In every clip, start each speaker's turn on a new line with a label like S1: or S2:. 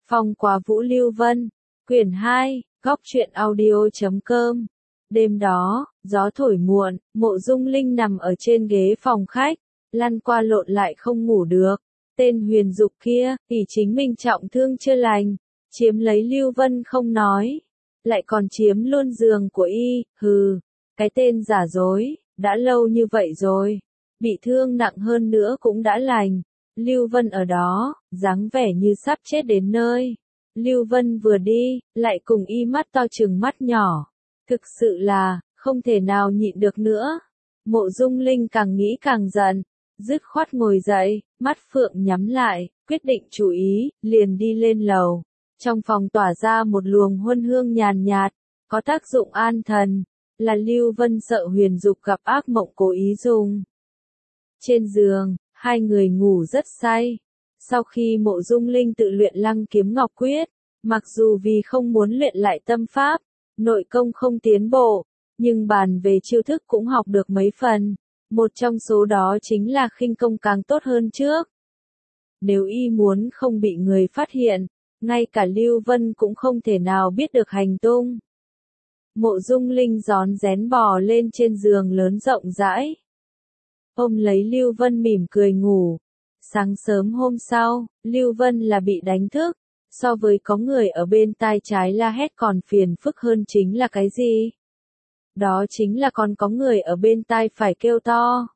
S1: Phong Quá Vũ Lưu Vân, quyển 2, góc truyện audio.com. Đêm đó, gió thổi muộn, Mộ Dung Linh nằm ở trên ghế phòng khách, lăn qua lộn lại không ngủ được. Tên Huyền Dục kia, ỷ chính mình trọng thương chưa lành, chiếm lấy Lưu Vân không nói, lại còn chiếm luôn giường của y, hừ, cái tên giả dối, đã lâu như vậy rồi, bị thương nặng hơn nữa cũng đã lành. Lưu Vân ở đó, dáng vẻ như sắp chết đến nơi. Lưu Vân vừa đi, lại cùng y mắt to trừng mắt nhỏ. Thực sự là, không thể nào nhịn được nữa. Mộ Dung Linh càng nghĩ càng giận, dứt khoát ngồi dậy, mắt phượng nhắm lại, quyết định chú ý, liền đi lên lầu. Trong phòng tỏa ra một luồng huân hương nhàn nhạt, có tác dụng an thần, là Lưu Vân sợ Huyền Dục gặp ác mộng cố ý dùng. Trên giường, hai người ngủ rất say. Sau khi Mộ Dung Linh tự luyện Lăng Kiếm Ngọc Quyết, mặc dù vì không muốn luyện lại tâm pháp, nội công không tiến bộ, nhưng bàn về chiêu thức cũng học được mấy phần. Một trong số đó chính là khinh công càng tốt hơn trước. Nếu y muốn không bị người phát hiện, ngay cả Lưu Vân cũng không thể nào biết được hành tung. Mộ Dung Linh rón rén bò lên trên giường lớn rộng rãi, ôm lấy Lưu Vân mỉm cười ngủ. Sáng sớm hôm sau, Lưu Vân là bị đánh thức, so với có người ở bên tai trái la hét còn phiền phức hơn chính là cái gì? Đó chính là còn có người ở bên tai phải kêu to.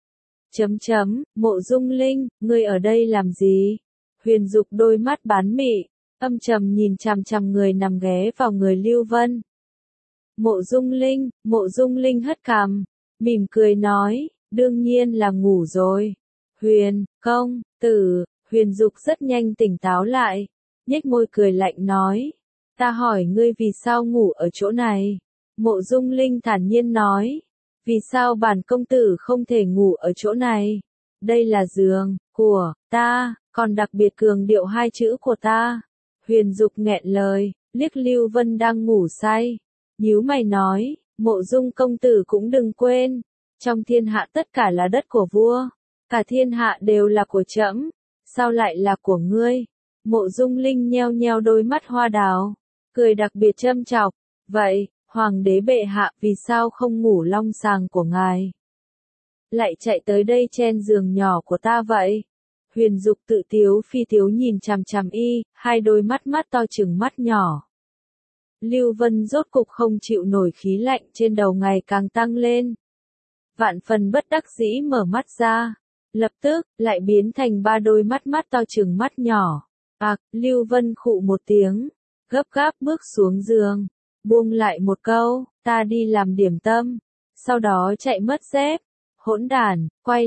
S1: Mộ Dung Linh, ngươi ở đây làm gì? Huyền Dục đôi mắt bán mị, âm trầm nhìn chằm chằm người nằm ghé vào người Lưu Vân. Mộ Dung Linh hất cằm, mỉm cười nói, đương nhiên là ngủ rồi. Công tử, Huyền Dục rất nhanh tỉnh táo lại, nhếch môi cười lạnh nói, ta hỏi ngươi vì sao ngủ ở chỗ này? Mộ Dung Linh thản nhiên nói, vì sao bản công tử không thể ngủ ở chỗ này? Đây là giường của ta, còn đặc biệt cường điệu hai chữ của ta. Huyền Dục nghẹn lời, liếc Lưu Vân đang ngủ say, nhíu mày nói, Mộ Dung công tử cũng đừng quên, trong thiên hạ tất cả là đất của vua, cả thiên hạ đều là của trẫm, sao lại là của ngươi? Mộ Dung Linh nheo nheo đôi mắt hoa đào, cười đặc biệt châm chọc, vậy, hoàng đế bệ hạ vì sao không ngủ long sàng của ngài? Lại chạy tới đây chen giường nhỏ của ta vậy? Huyền Dục tự tiếu phi tiếu nhìn chằm chằm y, hai đôi mắt to trừng mắt nhỏ. Lưu Vân rốt cục không chịu nổi khí lạnh trên đầu ngày càng tăng lên. Vạn phần bất đắc dĩ mở mắt ra, lập tức, lại biến thành ba đôi mắt to trừng mắt nhỏ. Lưu Vân khụ một tiếng, gấp gáp bước xuống giường, buông lại một câu, ta đi làm điểm tâm, sau đó chạy mất dép. Hỗn đản,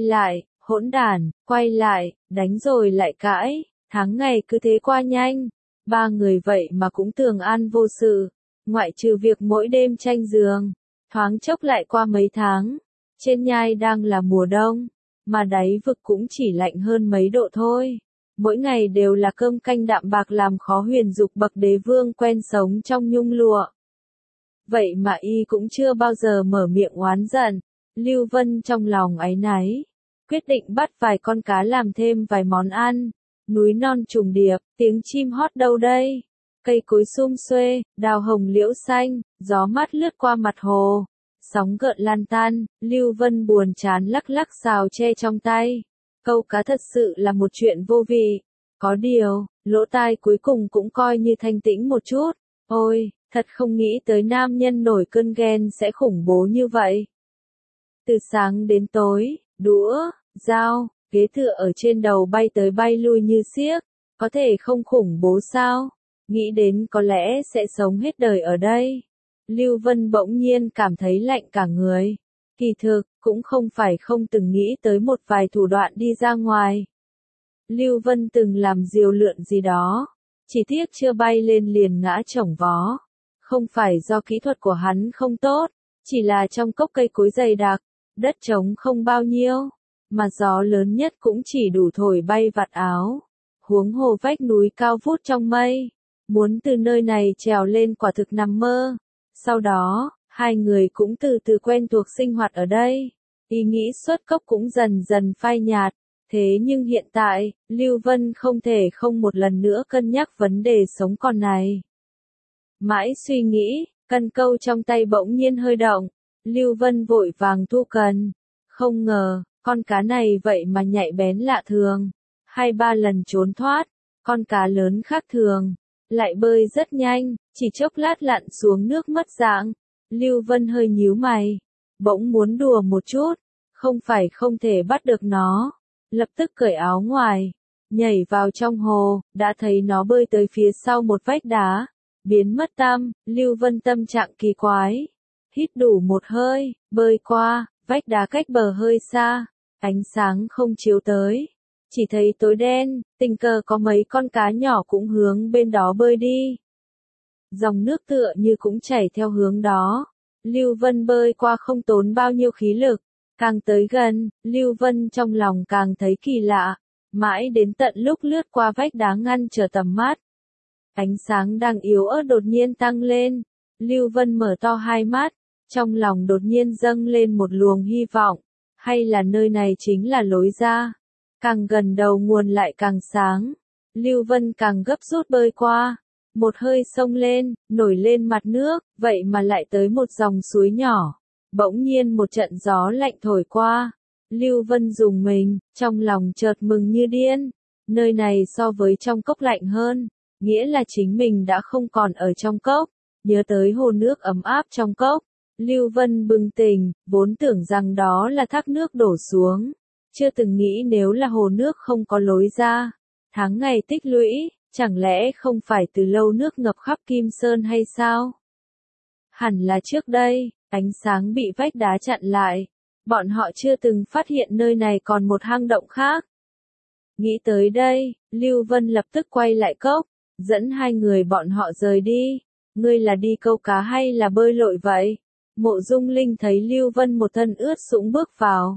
S1: quay lại, đánh rồi lại cãi, tháng ngày cứ thế qua nhanh. Ba người vậy mà cũng thường an vô sự, ngoại trừ việc mỗi đêm tranh giường, thoáng chốc lại qua mấy tháng. Trên nhai đang là mùa đông, mà đáy vực cũng chỉ lạnh hơn mấy độ thôi. Mỗi ngày đều là cơm canh đạm bạc làm khó Huyền Dục bậc đế vương quen sống trong nhung lụa. Vậy mà y cũng chưa bao giờ mở miệng oán giận. Lưu Vân trong lòng áy náy, quyết định bắt vài con cá làm thêm vài món ăn. Núi non trùng điệp, tiếng chim hót đâu đây? Cây cối sum xuê, đào hồng liễu xanh, gió mát lướt qua mặt hồ. Sóng gợn lan tan, Lưu Vân buồn chán lắc lắc xào tre trong tay. Câu cá thật sự là một chuyện vô vị. Có điều, lỗ tai cuối cùng cũng coi như thanh tĩnh một chút. Ôi, thật không nghĩ tới nam nhân nổi cơn ghen sẽ khủng bố như vậy. Từ sáng đến tối, đũa, dao, ghế tựa ở trên đầu bay tới bay lui như xiếc, có thể không khủng bố sao? Nghĩ đến có lẽ sẽ sống hết đời ở đây. Lưu Vân bỗng nhiên cảm thấy lạnh cả người. Kỳ thực, cũng không phải không từng nghĩ tới một vài thủ đoạn đi ra ngoài. Lưu Vân từng làm diều lượn gì đó, chỉ tiếc chưa bay lên liền ngã chổng vó. Không phải do kỹ thuật của hắn không tốt, chỉ là trong cốc cây cối dày đặc, đất trống không bao nhiêu, mà gió lớn nhất cũng chỉ đủ thổi bay vạt áo. Huống hồ vách núi cao vút trong mây, muốn từ nơi này trèo lên quả thực nằm mơ. Sau đó, hai người cũng từ từ quen thuộc sinh hoạt ở đây. Ý nghĩ xuất cốc cũng dần dần phai nhạt, Thế nhưng hiện tại, Lưu Vân không thể không một lần nữa cân nhắc vấn đề sống còn này. Mãi suy nghĩ, cần câu trong tay bỗng nhiên hơi động, Lưu Vân vội vàng thu cần. Không ngờ, con cá này vậy mà nhạy bén lạ thường. 2-3 lần trốn thoát, con cá lớn khác thường, lại bơi rất nhanh, chỉ chốc lát lặn xuống nước mất dạng. Lưu Vân hơi nhíu mày, bỗng muốn đùa một chút, không phải không thể bắt được nó. Lập tức cởi áo ngoài, nhảy vào trong hồ, đã thấy nó bơi tới phía sau một vách đá, biến mất tăm. Lưu Vân tâm trạng kỳ quái, hít đủ một hơi, bơi qua, vách đá cách bờ hơi xa, ánh sáng không chiếu tới, chỉ thấy tối đen, tình cờ có mấy con cá nhỏ cũng hướng bên đó bơi đi. Dòng nước tựa như cũng chảy theo hướng đó. Lưu Vân bơi qua không tốn bao nhiêu khí lực. Càng tới gần, Lưu Vân trong lòng càng thấy kỳ lạ. Mãi đến tận lúc lướt qua vách đá ngăn trở tầm mắt. Ánh sáng đang yếu ớt đột nhiên tăng lên. Lưu Vân mở to hai mắt. Trong lòng đột nhiên dâng lên một luồng hy vọng. Hay là nơi này chính là lối ra. Càng gần đầu nguồn lại càng sáng. Lưu Vân càng gấp rút bơi qua. Một hơi xông lên, nổi lên mặt nước, vậy mà lại tới một dòng suối nhỏ. Bỗng nhiên một trận gió lạnh thổi qua. Lưu Vân rùng mình, trong lòng chợt mừng như điên. Nơi này so với trong cốc lạnh hơn, nghĩa là chính mình đã không còn ở trong cốc. Nhớ tới hồ nước ấm áp trong cốc, Lưu Vân bừng tỉnh, vốn tưởng rằng đó là thác nước đổ xuống. Chưa từng nghĩ nếu là hồ nước không có lối ra. Tháng ngày tích lũy, chẳng lẽ không phải từ lâu nước ngập khắp Kim Sơn hay sao? Hẳn là trước đây, ánh sáng bị vách đá chặn lại. Bọn họ chưa từng phát hiện nơi này còn một hang động khác. Nghĩ tới đây, Lưu Vân lập tức quay lại cốc, dẫn hai người bọn họ rời đi. Ngươi là đi câu cá hay là bơi lội vậy? Mộ Dung Linh thấy Lưu Vân một thân ướt sũng bước vào.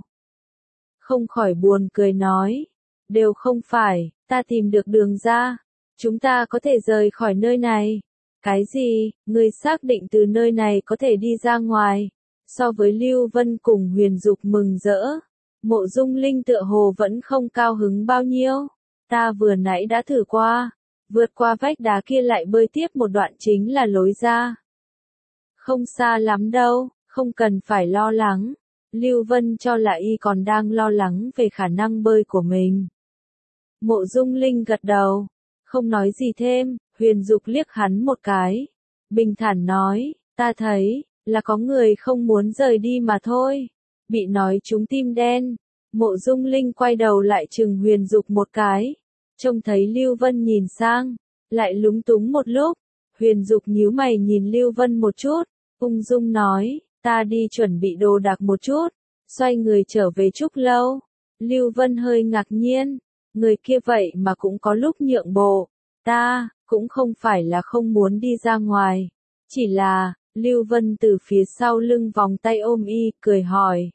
S1: Không khỏi buồn cười nói. Đều không phải, ta tìm được đường ra. Chúng ta có thể rời khỏi nơi này. Cái gì, ngươi xác định từ nơi này có thể đi ra ngoài? So với Lưu Vân cùng Huyền Dục mừng rỡ, Mộ Dung Linh tựa hồ vẫn không cao hứng bao nhiêu. Ta vừa nãy đã thử qua, vượt qua vách đá kia lại bơi tiếp một đoạn chính là lối ra. Không xa lắm đâu, không cần phải lo lắng. Lưu Vân cho là y còn đang lo lắng về khả năng bơi của mình. Mộ Dung Linh gật đầu, không nói gì thêm. Huyền Dục liếc hắn một cái, bình thản nói, ta thấy là có người không muốn rời đi mà thôi. Bị nói trúng tim đen, Mộ Dung Linh quay đầu lại chừng Huyền Dục một cái, trông thấy Lưu Vân nhìn sang, lại lúng túng một lúc. Huyền Dục nhíu mày nhìn Lưu Vân một chút, ung dung nói, ta đi chuẩn bị đồ đạc một chút, xoay người trở về Trúc Lâu. Lưu Vân hơi ngạc nhiên, người kia vậy mà cũng có lúc nhượng bộ. Ta cũng không phải là không muốn đi ra ngoài, chỉ là, Lưu Vân từ phía sau lưng vòng tay ôm y, cười hỏi.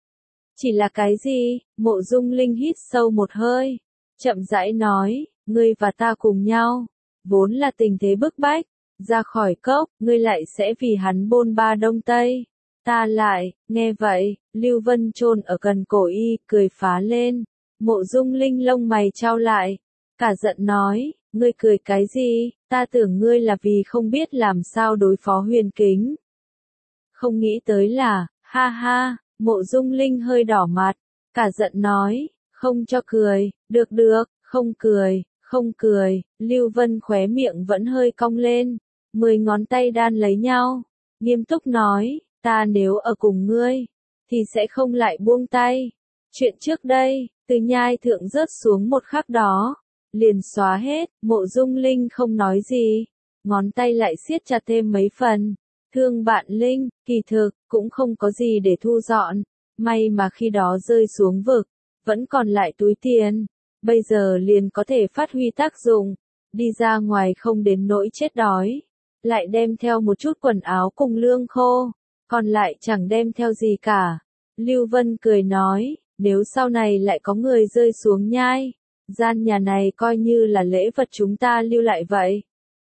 S1: Chỉ là cái gì? Mộ Dung Linh hít sâu một hơi, chậm rãi nói, ngươi và ta cùng nhau, vốn là tình thế bức bách, ra khỏi cốc, ngươi lại sẽ vì hắn bôn ba đông tây. Ta lại, nghe vậy, Lưu Vân chôn ở gần cổ y, cười phá lên. Mộ Dung Linh lông mày chau lại, cả giận nói, ngươi cười cái gì, ta tưởng ngươi là vì không biết làm sao đối phó Huyền Kính. Không nghĩ tới là, ha ha, Mộ Dung Linh hơi đỏ mặt, cả giận nói, không cho cười, được được, không cười, không cười. Lưu Vân khóe miệng vẫn hơi cong lên, 10 ngón tay đan lấy nhau, nghiêm túc nói, ta nếu ở cùng ngươi, thì sẽ không lại buông tay. Chuyện trước đây, từ nhai thượng rớt xuống một khắc đó, liền xóa hết. Mộ Dung Linh không nói gì, ngón tay lại siết chặt thêm mấy phần. Thương bạn Linh, kỳ thực, cũng không có gì để thu dọn, may mà khi đó rơi xuống vực, vẫn còn lại túi tiền, bây giờ liền có thể phát huy tác dụng, đi ra ngoài không đến nỗi chết đói, lại đem theo một chút quần áo cùng lương khô, còn lại chẳng đem theo gì cả. Lưu Vân cười nói, nếu sau này lại có người rơi xuống nhai, gian nhà này coi như là lễ vật chúng ta lưu lại vậy.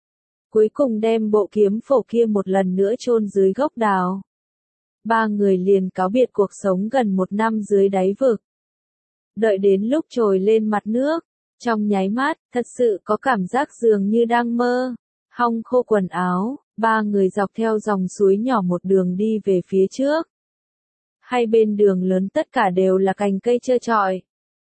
S1: Cuối cùng đem bộ kiếm phổ kia một lần nữa chôn dưới gốc đào. Ba người liền cáo biệt cuộc sống gần 1 năm dưới đáy vực. Đợi đến lúc trồi lên mặt nước, trong nháy mắt, thật sự có cảm giác dường như đang mơ. Hong khô quần áo, ba người dọc theo dòng suối nhỏ một đường đi về phía trước. Hai bên đường lớn tất cả đều là cành cây trơ trọi.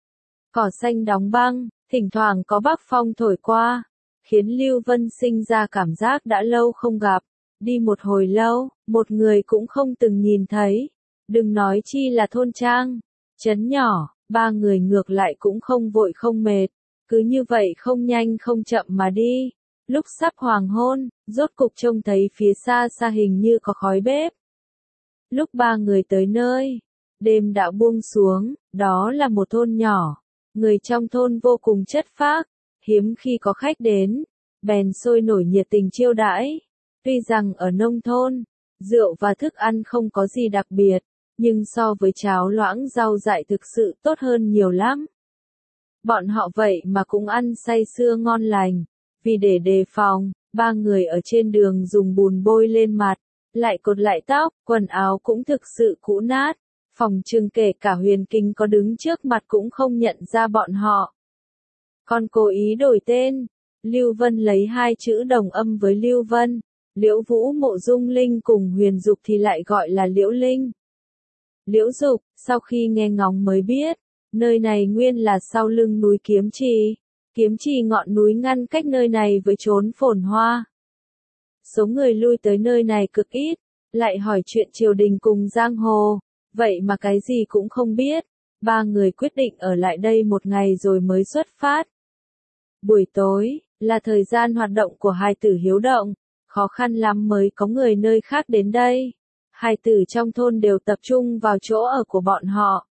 S1: Cỏ xanh đóng băng, thỉnh thoảng có bắc phong thổi qua, khiến Lưu Vân sinh ra cảm giác đã lâu không gặp. Đi một hồi lâu, một người cũng không từng nhìn thấy. Đừng nói chi là thôn trang, trấn nhỏ, ba người ngược lại cũng không vội không mệt. Cứ như vậy không nhanh không chậm mà đi. Lúc sắp hoàng hôn, rốt cục trông thấy phía xa xa hình như có khói bếp. Lúc ba người tới nơi, đêm đã buông xuống, đó là một thôn nhỏ. Người trong thôn vô cùng chất phác, hiếm khi có khách đến, bèn sôi nổi nhiệt tình chiêu đãi. Tuy rằng ở nông thôn, rượu và thức ăn không có gì đặc biệt, nhưng so với cháo loãng rau dại thực sự tốt hơn nhiều lắm. Bọn họ vậy mà cũng ăn say sưa ngon lành, vì để đề phòng, ba người ở trên đường dùng bùn bôi lên mặt, lại cột lại tóc, quần áo cũng thực sự cũ nát. Phòng trừng kể cả Huyền Kinh có đứng trước mặt cũng không nhận ra bọn họ. Còn cố ý đổi tên, Lưu Vân lấy hai chữ đồng âm với Lưu Vân, Liễu Vũ Mộ Dung Linh cùng Huyền Dục thì lại gọi là Liễu Linh. Liễu Dục, sau khi nghe ngóng mới biết, nơi này nguyên là sau lưng núi Kiếm Trì. Kiếm Trì ngọn núi ngăn cách nơi này với chốn phồn hoa. Số người lui tới nơi này cực ít, lại hỏi chuyện triều đình cùng giang hồ, vậy mà cái gì cũng không biết. Ba người quyết định ở lại đây một ngày rồi mới xuất phát. Buổi tối, là thời gian hoạt động của hài tử hiếu động, khó khăn lắm mới có người nơi khác đến đây. Hài tử trong thôn đều tập trung vào chỗ ở của bọn họ.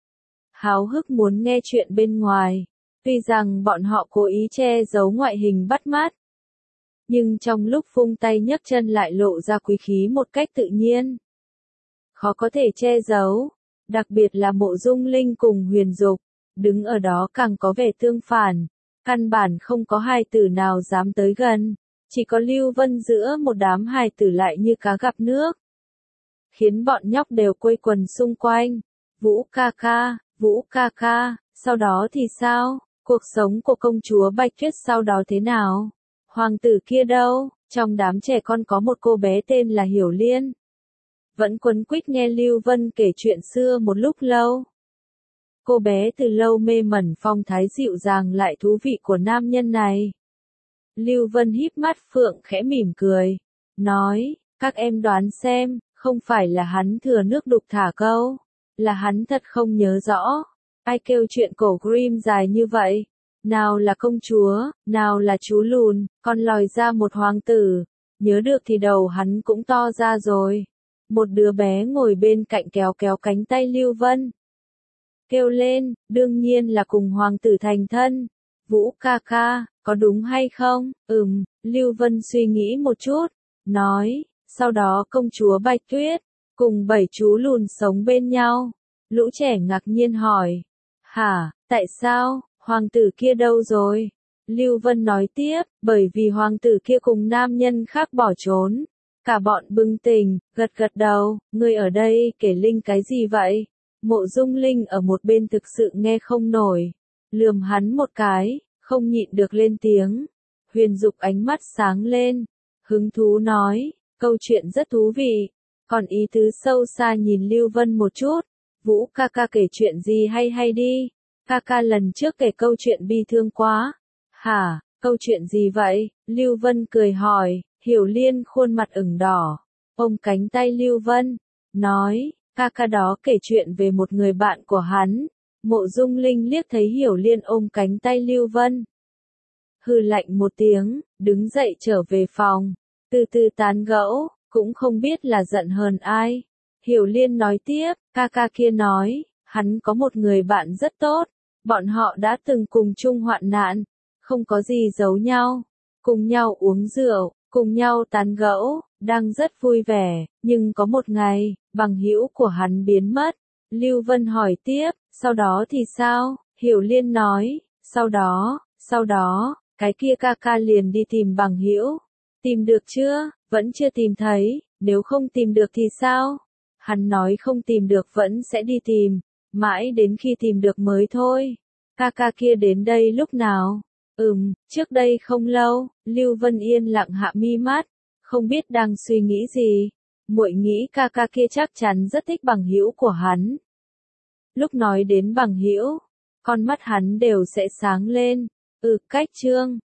S1: Háo hức muốn nghe chuyện bên ngoài, tuy rằng bọn họ cố ý che giấu ngoại hình bắt mắt. Nhưng trong lúc vung tay nhấc chân lại lộ ra quý khí một cách tự nhiên. Khó có thể che giấu, đặc biệt là Mộ Dung Linh cùng Huyền Dục, đứng ở đó càng có vẻ tương phản, căn bản không có hài tử nào dám tới gần, chỉ có Lưu Vân giữa một đám hài tử lại như cá gặp nước. Khiến bọn nhóc đều quây quần xung quanh, Vũ ca ca, sau đó thì sao, cuộc sống của công chúa Bạch Tuyết sau đó thế nào, hoàng tử kia đâu, trong đám trẻ con có một cô bé tên là Hiểu Liên. Vẫn quấn quýt nghe Lưu Vân kể chuyện xưa một lúc lâu. Cô bé từ lâu mê mẩn phong thái dịu dàng lại thú vị của nam nhân này. Lưu Vân híp mắt phượng khẽ mỉm cười, nói, các em đoán xem, không phải là hắn thừa nước đục thả câu, là hắn thật không nhớ rõ. Ai kêu chuyện cổ Grimm dài như vậy? Nào là công chúa, nào là chú lùn, còn lòi ra một hoàng tử, nhớ được thì đầu hắn cũng to ra rồi. Một đứa bé ngồi bên cạnh kéo kéo cánh tay Lưu Vân. Kêu lên, đương nhiên là cùng hoàng tử thành thân. Vũ ca ca, có đúng hay không? Lưu Vân suy nghĩ một chút, nói, sau đó công chúa Bạch Tuyết, cùng 7 chú lùn sống bên nhau. Lũ trẻ ngạc nhiên hỏi, hả, tại sao, hoàng tử kia đâu rồi? Lưu Vân nói tiếp, bởi vì hoàng tử kia cùng nam nhân khác bỏ trốn. Cả bọn bừng tỉnh, gật gật đầu, ngươi ở đây kể linh cái gì vậy? Mộ Dung Linh ở một bên thực sự nghe không nổi, lườm hắn một cái, không nhịn được lên tiếng. Huyền Dục ánh mắt sáng lên, hứng thú nói, câu chuyện rất thú vị, còn ý tứ sâu xa nhìn Lưu Vân một chút. Vũ ca ca kể chuyện gì hay đi, ca ca lần trước kể câu chuyện bi thương quá. Hả, câu chuyện gì vậy? Lưu Vân cười hỏi. Hiểu Liên khuôn mặt ửng đỏ, ôm cánh tay Lưu Vân, nói, ca ca đó kể chuyện về một người bạn của hắn. Mộ Dung Linh liếc thấy Hiểu Liên ôm cánh tay Lưu Vân. Hừ lạnh một tiếng, đứng dậy trở về phòng, từ từ tán gẫu, cũng không biết là giận hờn ai. Hiểu Liên nói tiếp, ca ca kia nói, hắn có một người bạn rất tốt, bọn họ đã từng cùng chung hoạn nạn, không có gì giấu nhau, cùng nhau uống rượu. Cùng nhau tán gẫu, đang rất vui vẻ, nhưng có một ngày, bằng hữu của hắn biến mất. Lưu Vân hỏi tiếp, sau đó thì sao? Hiểu Liên nói, sau đó, cái kia ca ca liền đi tìm bằng hữu. Tìm được chưa? Vẫn chưa tìm thấy, nếu không tìm được thì sao? Hắn nói không tìm được vẫn sẽ đi tìm, Mãi đến khi tìm được mới thôi. Ca ca kia đến đây lúc nào? Trước đây không lâu. Lưu Vân Yên lặng hạ mi mắt, không biết đang suy nghĩ gì. Muội nghĩ ca ca kia chắc chắn rất thích bằng hữu của hắn. Lúc nói đến bằng hữu, con mắt hắn đều sẽ sáng lên. Cách Trương,